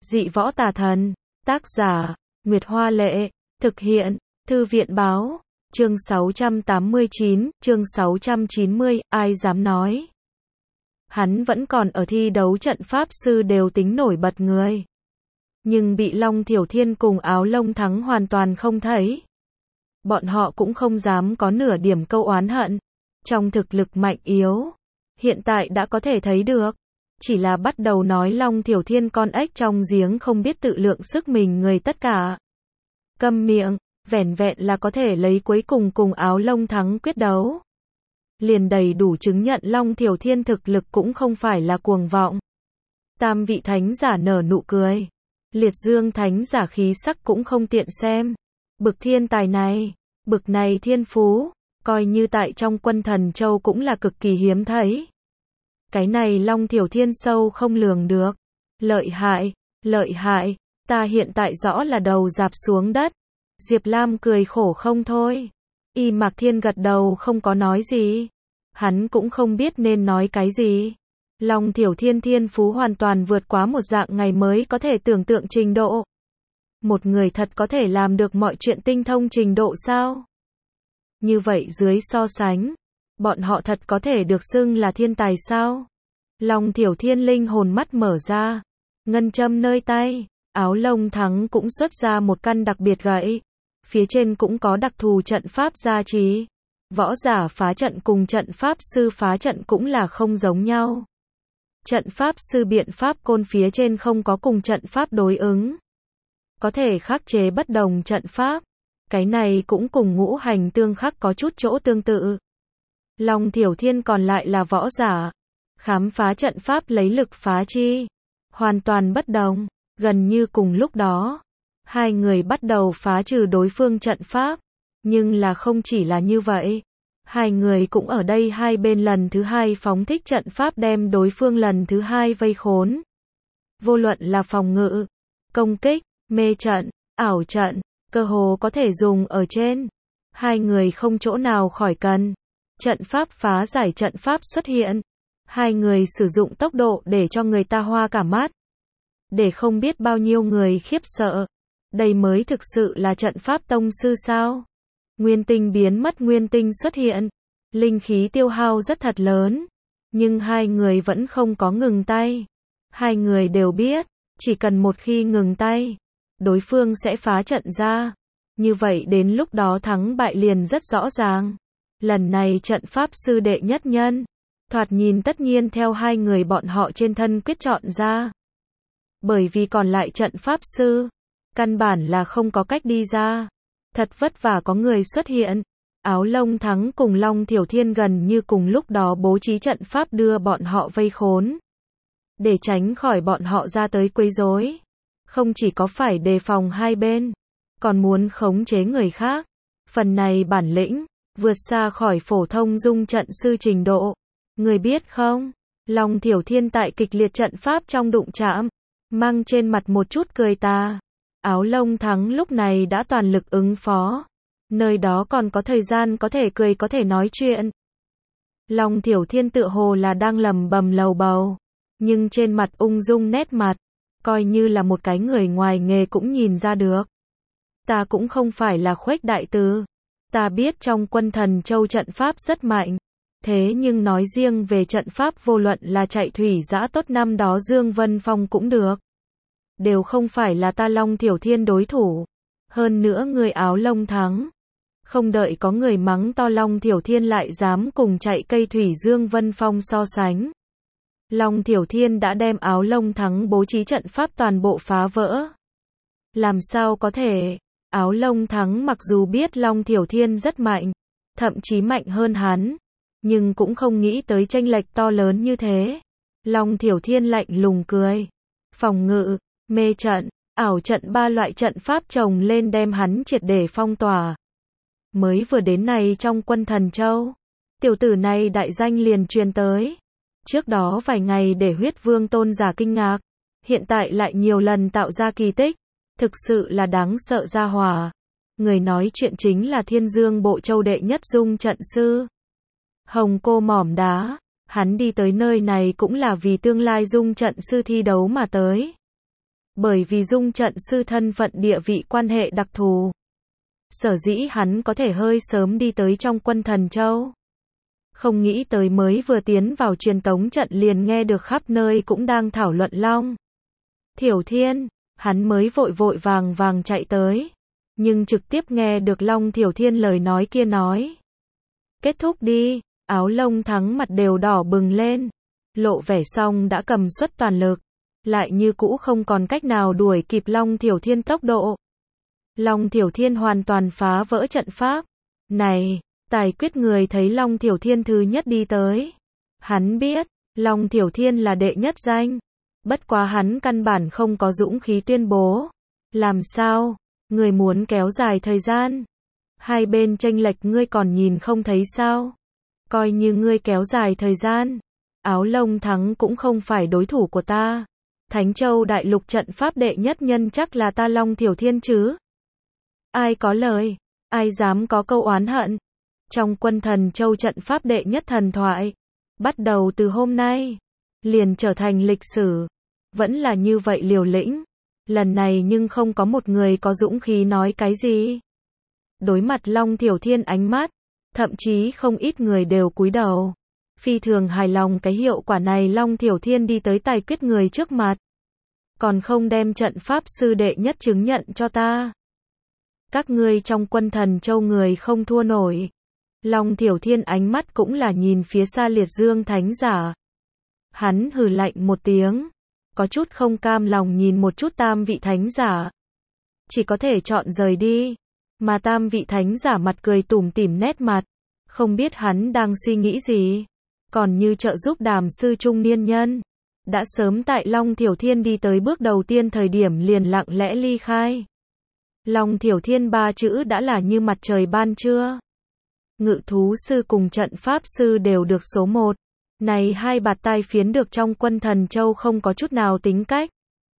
Dị võ tà thần. Tác giả, Nguyệt Hoa Lệ. Thực hiện, Thư viện Báo. Chương 689, chương 690, ai dám nói. Hắn vẫn còn ở thi đấu trận pháp sư đều tính nổi bật người. Nhưng bị Long Thiểu Thiên cùng Áo Lông Thắng hoàn toàn không thấy. Bọn họ cũng không dám có nửa điểm câu oán hận. Trong thực lực mạnh yếu, hiện tại đã có thể thấy được. Chỉ là bắt đầu nói Long Thiểu Thiên con ếch trong giếng không biết tự lượng sức mình người tất cả. Câm miệng, vẻn vẹn là có thể lấy cuối cùng cùng Áo Lông Thắng quyết đấu. Liền đầy đủ chứng nhận Long Thiểu Thiên thực lực cũng không phải là cuồng vọng. Tam vị thánh giả nở nụ cười. Liệt Dương thánh giả khí sắc cũng không tiện xem. Bực thiên tài này, bực này thiên phú, coi như tại trong Quân Thần Châu cũng là cực kỳ hiếm thấy. Cái này Long Thiểu Thiên sâu không lường được. Lợi hại, ta hiện tại rõ là đầu dạp xuống đất. Diệp Lam cười khổ không thôi. Y Mạc Thiên gật đầu không có nói gì. Hắn cũng không biết nên nói cái gì. Long Thiểu Thiên thiên phú hoàn toàn vượt quá một dạng ngày mới có thể tưởng tượng trình độ. Một người thật có thể làm được mọi chuyện tinh thông trình độ sao? Như vậy dưới so sánh, bọn họ thật có thể được xưng là thiên tài sao? Long Thiểu Thiên linh hồn mắt mở ra, ngân châm nơi tay, Áo Lông Thắng cũng xuất ra một căn đặc biệt gậy. Phía trên cũng có đặc thù trận pháp gia trì. Võ giả phá trận cùng trận pháp sư phá trận cũng là không giống nhau. Trận pháp sư biện pháp côn phía trên không có cùng trận pháp đối ứng. Có thể khắc chế bất đồng trận pháp. Cái này cũng cùng ngũ hành tương khắc có chút chỗ tương tự. Long Thiểu Thiên còn lại là võ giả. Khám phá trận pháp lấy lực phá chi. Hoàn toàn bất đồng. Gần như cùng lúc đó, hai người bắt đầu phá trừ đối phương trận pháp. Nhưng là không chỉ là như vậy. Hai người cũng ở đây hai bên lần thứ hai phóng thích trận pháp đem đối phương lần thứ hai vây khốn. Vô luận là phòng ngự, công kích, mê trận, ảo trận, cơ hồ có thể dùng ở trên. Hai người không chỗ nào khỏi cần. Trận pháp phá giải trận pháp xuất hiện. Hai người sử dụng tốc độ để cho người ta hoa cả mắt. Để không biết bao nhiêu người khiếp sợ. Đây mới thực sự là trận pháp tông sư sao? Nguyên tinh biến mất, nguyên tinh xuất hiện. Linh khí tiêu hao rất thật lớn. Nhưng hai người vẫn không có ngừng tay. Hai người đều biết, chỉ cần một khi ngừng tay, đối phương sẽ phá trận ra. Như vậy đến lúc đó thắng bại liền rất rõ ràng. Lần này trận pháp sư đệ nhất nhân, thoạt nhìn tất nhiên theo hai người bọn họ trên thân quyết chọn ra. Bởi vì còn lại trận pháp sư, căn bản là không có cách đi ra. Thật vất vả có người xuất hiện. Áo Lông Thắng cùng Long Thiểu Thiên gần như cùng lúc đó bố trí trận pháp đưa bọn họ vây khốn. Để tránh khỏi bọn họ ra tới quấy rối. Không chỉ có phải đề phòng hai bên, còn muốn khống chế người khác. Phần này bản lĩnh, vượt xa khỏi phổ thông dung trận sư trình độ. Người biết không? Long Thiểu Thiên tại kịch liệt trận pháp trong đụng chạm, mang trên mặt một chút cười tà. Áo Lông Thắng lúc này đã toàn lực ứng phó. Nơi đó còn có thời gian có thể cười có thể nói chuyện. Long Thiểu Thiên tựa hồ là đang lẩm bẩm lầu bầu. Nhưng trên mặt ung dung nét mặt. Coi như là một cái người ngoài nghề cũng nhìn ra được. Ta cũng không phải là khuếch đại từ. Ta biết trong Quân Thần Châu trận pháp rất mạnh. Thế nhưng nói riêng về trận pháp vô luận là chạy thủy dã tốt năm đó Dương Vân Phong cũng được. Đều không phải là ta Long Thiểu Thiên đối thủ. Hơn nữa người Áo Lông Thắng. Không đợi có người mắng to Long Thiểu Thiên lại dám cùng chạy cây thủy Dương Vân Phong so sánh. Long Thiểu Thiên đã đem Áo Lông Thắng bố trí trận pháp toàn bộ phá vỡ. Làm sao có thể? Áo Lông Thắng mặc dù biết Long Thiểu Thiên rất mạnh, thậm chí mạnh hơn hắn, nhưng cũng không nghĩ tới chênh lệch to lớn như thế. Long Thiểu Thiên lạnh lùng cười. Phòng ngự, mê trận, ảo trận ba loại trận pháp chồng lên đem hắn triệt để phong tỏa. Mới vừa đến này trong Quân Thần Châu, tiểu tử này đại danh liền truyền tới. Trước đó vài ngày để Huyết Vương tôn giả kinh ngạc, hiện tại lại nhiều lần tạo ra kỳ tích, thực sự là đáng sợ gia hỏa. Người nói chuyện chính là Thiên Dương Bộ Châu đệ nhất dung trận sư. Hồng Cô Mỏm Đá, hắn đi tới nơi này cũng là vì tương lai dung trận sư thi đấu mà tới. Bởi vì Dung trận sư thân phận địa vị quan hệ đặc thù. Sở dĩ hắn có thể hơi sớm đi tới trong quân Thần Châu. Không nghĩ tới mới vừa tiến vào truyền tống trận liền nghe được khắp nơi cũng đang thảo luận Long Thiểu Thiên, hắn mới vội vội vàng vàng chạy tới. Nhưng trực tiếp nghe được Long Thiểu Thiên lời nói kia nói. Kết thúc đi, Áo Lông Thắng mặt đều đỏ bừng lên. Lộ vẻ xong đã cầm suất toàn lực. Lại như cũ không còn cách nào đuổi kịp Long Thiểu Thiên tốc độ. Long Thiểu Thiên hoàn toàn phá vỡ trận pháp. Này, Tài Quyết người thấy Long Thiểu Thiên thứ nhất đi tới. Hắn biết, Long Thiểu Thiên là đệ nhất danh. Bất quá hắn căn bản không có dũng khí tuyên bố. Làm sao? Người muốn kéo dài thời gian. Hai bên chênh lệch ngươi còn nhìn không thấy sao? Coi như ngươi kéo dài thời gian. Áo Lông Thắng cũng không phải đối thủ của ta. Thánh Châu Đại Lục trận pháp đệ nhất nhân chắc là ta Long Thiểu Thiên chứ? Ai có lời? Ai dám có câu oán hận? Trong quân Thần Châu trận pháp đệ nhất thần thoại. Bắt đầu từ hôm nay. Liền trở thành lịch sử. Vẫn là như vậy liều lĩnh. Lần này nhưng không có một người có dũng khí nói cái gì. Đối mặt Long Thiểu Thiên ánh mắt. Thậm chí không ít người đều cúi đầu. Phi thường hài lòng cái hiệu quả này. Long Thiểu Thiên đi tới Tài Quyết người trước mặt. Còn không đem trận pháp sư đệ nhất chứng nhận cho ta. Các ngươi trong quân Thần Châu người không thua nổi. Long Thiểu Thiên ánh mắt cũng là nhìn phía xa Liệt Dương Thánh Giả. Hắn hừ lạnh một tiếng. Có chút không cam lòng nhìn một chút Tam vị Thánh Giả. Chỉ có thể chọn rời đi. Mà Tam vị Thánh Giả mặt cười tủm tỉm nét mặt. Không biết hắn đang suy nghĩ gì. Còn như trợ giúp Đàm sư trung niên nhân. Đã sớm tại Long Thiểu Thiên đi tới bước đầu tiên thời điểm liền lặng lẽ ly khai. Long Thiểu Thiên ba chữ đã là như mặt trời ban trưa. Ngự thú sư cùng trận pháp sư đều được số 1. Này hai bạt tai phiến được trong quân Thần Châu không có chút nào tính cách.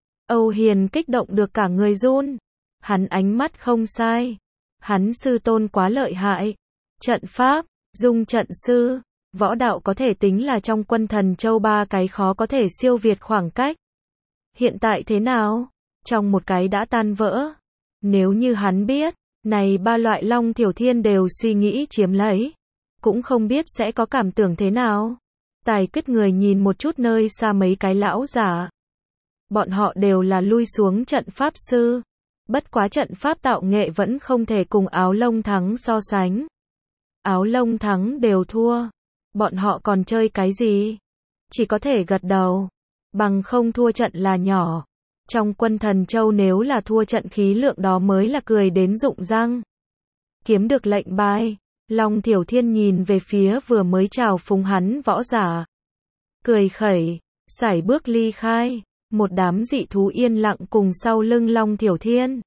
Âu Hiền kích động được cả người run. Hắn ánh mắt không sai. Hắn sư tôn quá lợi hại. Trận pháp, Dung trận sư, võ đạo có thể tính là trong quân Thần Châu ba cái khó có thể siêu việt khoảng cách. Hiện tại thế nào? Trong một cái đã tan vỡ. Nếu như hắn biết, này ba loại Long Thiểu Thiên đều suy nghĩ chiếm lấy. Cũng không biết sẽ có cảm tưởng thế nào. Tài Quyết người nhìn một chút nơi xa mấy cái lão giả. Bọn họ đều là lui xuống trận pháp sư. Bất quá trận pháp tạo nghệ vẫn không thể cùng Áo Lông Thắng so sánh. Áo Lông Thắng đều thua. Bọn họ còn chơi cái gì? Chỉ có thể gật đầu. Bằng không thua trận là nhỏ. Trong quân Thần Châu nếu là thua trận khí lượng đó mới là cười đến rụng răng. Kiếm được lệnh bài. Long Thiểu Thiên nhìn về phía vừa mới chào phúng hắn võ giả. Cười khẩy, sải bước ly khai. Một đám dị thú yên lặng cùng sau lưng Long Thiểu Thiên.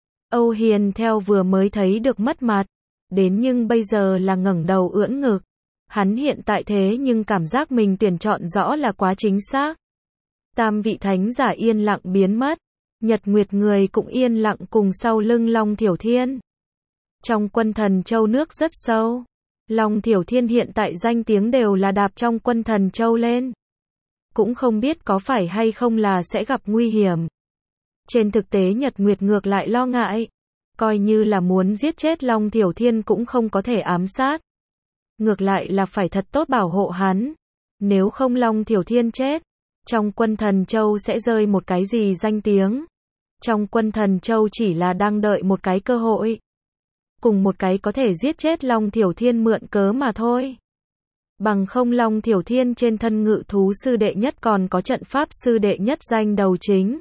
Âu Hiền theo vừa mới thấy được mất mặt. Đến nhưng bây giờ là ngẩng đầu ưỡn ngực. Hắn hiện tại thế nhưng cảm giác mình tuyển chọn rõ là quá chính xác. Tam vị Thánh Giả yên lặng biến mất. Nhật Nguyệt người cũng yên lặng cùng sau lưng Long Thiểu Thiên. Trong quân Thần Châu nước rất sâu. Long Thiểu Thiên hiện tại danh tiếng đều là đạp trong quân Thần Châu lên. Cũng không biết có phải hay không là sẽ gặp nguy hiểm. Trên thực tế Nhật Nguyệt ngược lại lo ngại. Coi như là muốn giết chết Long Thiểu Thiên cũng không có thể ám sát. Ngược lại là phải thật tốt bảo hộ hắn. Nếu không Long Thiểu Thiên chết, trong quân Thần Châu sẽ rơi một cái gì danh tiếng. Trong quân Thần Châu chỉ là đang đợi một cái cơ hội. Cùng một cái có thể giết chết Long Thiểu Thiên mượn cớ mà thôi. Bằng không Long Thiểu Thiên trên thân ngự thú sư đệ nhất còn có trận pháp sư đệ nhất danh đầu chính.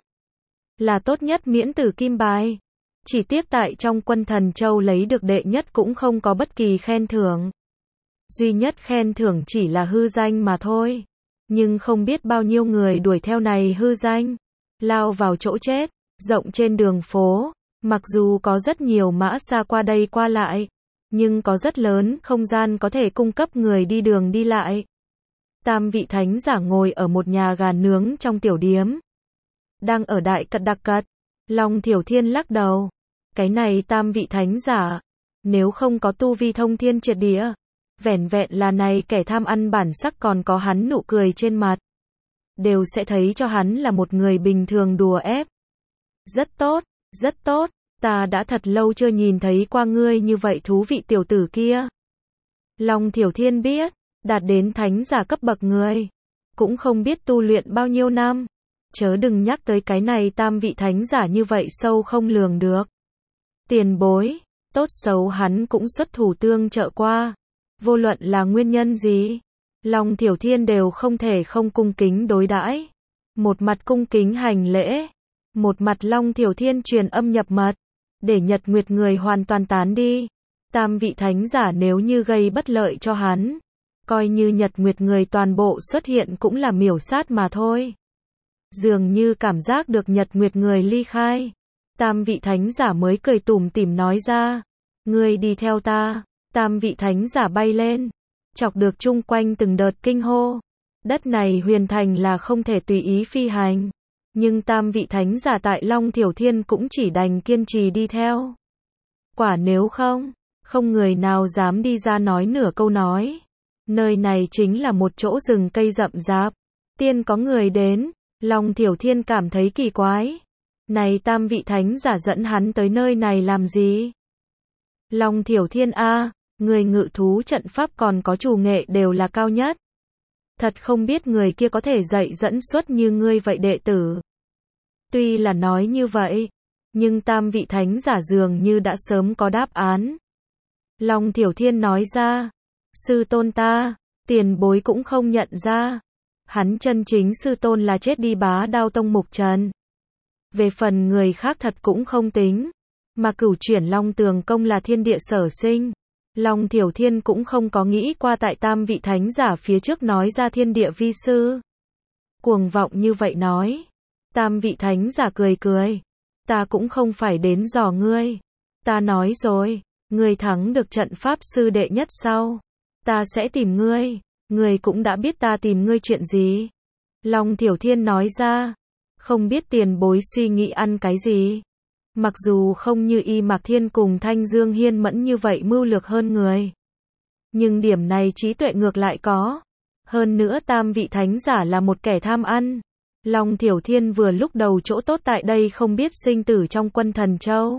Là tốt nhất miễn tử kim bài. Chỉ tiếc tại trong quân Thần Châu lấy được đệ nhất cũng không có bất kỳ khen thưởng. Duy nhất khen thưởng chỉ là hư danh mà thôi. Nhưng không biết bao nhiêu người đuổi theo này hư danh. Lao vào chỗ chết, rộng trên đường phố. Mặc dù có rất nhiều mã xa qua đây qua lại. Nhưng có rất lớn không gian có thể cung cấp người đi đường đi lại. Tam vị Thánh Giả ngồi ở một nhà gà nướng trong tiểu điếm. Đang ở đại cật đặc cật. Long Thiểu Thiên lắc đầu. Cái này Tam vị Thánh Giả. Nếu không có tu vi thông thiên triệt địa. Vẻn vẹn là này kẻ tham ăn bản sắc còn có hắn nụ cười trên mặt. Đều sẽ thấy cho hắn là một người bình thường đùa ép. Rất tốt, rất tốt, ta đã thật lâu chưa nhìn thấy qua ngươi như vậy thú vị tiểu tử kia. Long Thiểu Thiên biết, đạt đến thánh giả cấp bậc người, cũng không biết tu luyện bao nhiêu năm. Chớ đừng nhắc tới cái này tam vị thánh giả như vậy sâu không lường được. Tiền bối, tốt xấu hắn cũng xuất thủ tương trợ qua. Vô luận là nguyên nhân gì, Long Thiểu Thiên đều không thể không cung kính đối đãi. Một mặt cung kính hành lễ, một mặt Long Thiểu Thiên truyền âm nhập mật, để Nhật Nguyệt người hoàn toàn tán đi. Tam vị thánh giả nếu như gây bất lợi cho hắn, coi như Nhật Nguyệt người toàn bộ xuất hiện cũng là miểu sát mà thôi. Dường như cảm giác được Nhật Nguyệt người ly khai, tam vị thánh giả mới cười tủm tỉm nói ra, ngươi đi theo ta. Tam vị thánh giả bay lên, chọc được chung quanh từng đợt kinh hô. Đất này huyền thành là không thể tùy ý phi hành, nhưng tam vị thánh giả tại Long Thiểu Thiên cũng chỉ đành kiên trì đi theo. Quả nếu không, không người nào dám đi ra nói nửa câu nói. Nơi này chính là một chỗ rừng cây rậm rạp, tiên có người đến. Long Thiểu Thiên cảm thấy kỳ quái. Này tam vị thánh giả dẫn hắn tới nơi này làm gì? Long Thiểu Thiên a, người ngự thú trận pháp còn có chủ nghệ đều là cao nhất. Thật không biết người kia có thể dạy dẫn xuất như ngươi vậy đệ tử. Tuy là nói như vậy, nhưng tam vị thánh giả dường như đã sớm có đáp án. Long Thiểu Thiên nói ra, sư tôn ta, tiền bối cũng không nhận ra. Hắn chân chính sư tôn là chết đi Bá Đao Tông Mục Trần. Về phần người khác thật cũng không tính, mà Cửu Chuyển Long Tường Công là thiên địa sở sinh. Long Thiểu Thiên cũng không có nghĩ qua tại tam vị thánh giả phía trước nói ra thiên địa vi sư. Cuồng vọng như vậy nói. Tam vị thánh giả cười cười. Ta cũng không phải đến dò ngươi. Ta nói rồi, ngươi thắng được trận pháp sư đệ nhất sau, ta sẽ tìm ngươi. Ngươi cũng đã biết ta tìm ngươi chuyện gì. Long Thiểu Thiên nói ra. Không biết tiền bối suy nghĩ ăn cái gì. Mặc dù không như Y Mạc Thiên cùng Thanh Dương Hiên Mẫn như vậy mưu lược hơn người, nhưng điểm này trí tuệ ngược lại có. Hơn nữa tam vị thánh giả là một kẻ tham ăn. Long Thiểu Thiên vừa lúc đầu chỗ tốt tại đây không biết sinh tử trong Quân Thần Châu.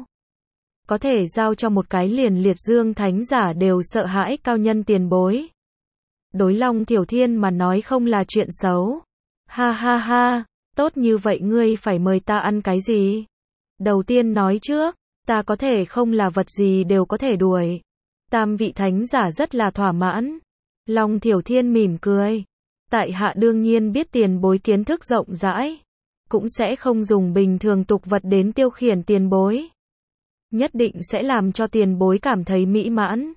Có thể giao cho một cái liền liệt dương thánh giả đều sợ hãi cao nhân tiền bối. Đối Long Thiểu Thiên mà nói không là chuyện xấu. Ha ha ha, tốt như vậy ngươi phải mời ta ăn cái gì? Đầu tiên nói trước, ta có thể không là vật gì đều có thể đuổi. Tam vị thánh giả rất là thỏa mãn. Long Thiểu Thiên mỉm cười. Tại hạ đương nhiên biết tiền bối kiến thức rộng rãi, cũng sẽ không dùng bình thường tục vật đến tiêu khiển tiền bối. Nhất định sẽ làm cho tiền bối cảm thấy mỹ mãn.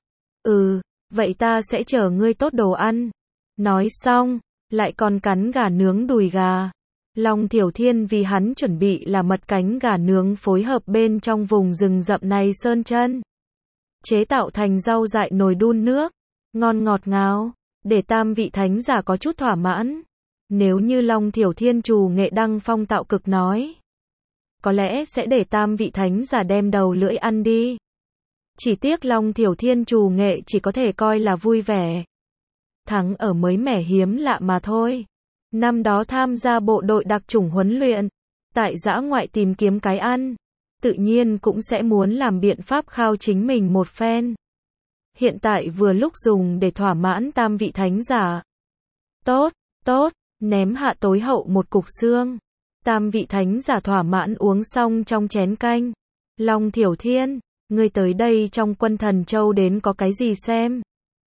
Vậy ta sẽ chở ngươi tốt đồ ăn. Nói xong, lại còn cắn gà nướng đùi gà. Long Thiểu Thiên vì hắn chuẩn bị là mật cánh gà nướng phối hợp bên trong vùng rừng rậm này sơn chân. Chế tạo thành rau dại nồi đun nước, ngon ngọt ngào, để tam vị thánh giả có chút thỏa mãn. Nếu như Long Thiểu Thiên trù nghệ đăng phong tạo cực nói, có lẽ sẽ để tam vị thánh giả đem đầu lưỡi ăn đi. Chỉ tiếc Long Thiểu Thiên trù nghệ chỉ có thể coi là vui vẻ. Thắng ở mới mẻ hiếm lạ mà thôi. Năm đó tham gia bộ đội đặc chủng huấn luyện, tại dã ngoại tìm kiếm cái ăn, tự nhiên cũng sẽ muốn làm biện pháp khao chính mình một phen. Hiện tại vừa lúc dùng để thỏa mãn tam vị thánh giả. Tốt, tốt, ném hạ tối hậu một cục xương. Tam vị thánh giả thỏa mãn uống xong trong chén canh. Long Thiểu Thiên, ngươi tới đây trong Quân Thần Châu đến có cái gì xem?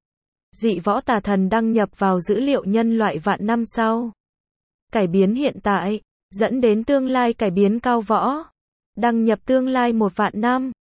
Dị võ tà thần đăng nhập vào dữ liệu nhân loại vạn năm sau. Cải biến hiện tại, dẫn đến tương lai cải biến cao võ. Đăng nhập tương lai 1 vạn năm.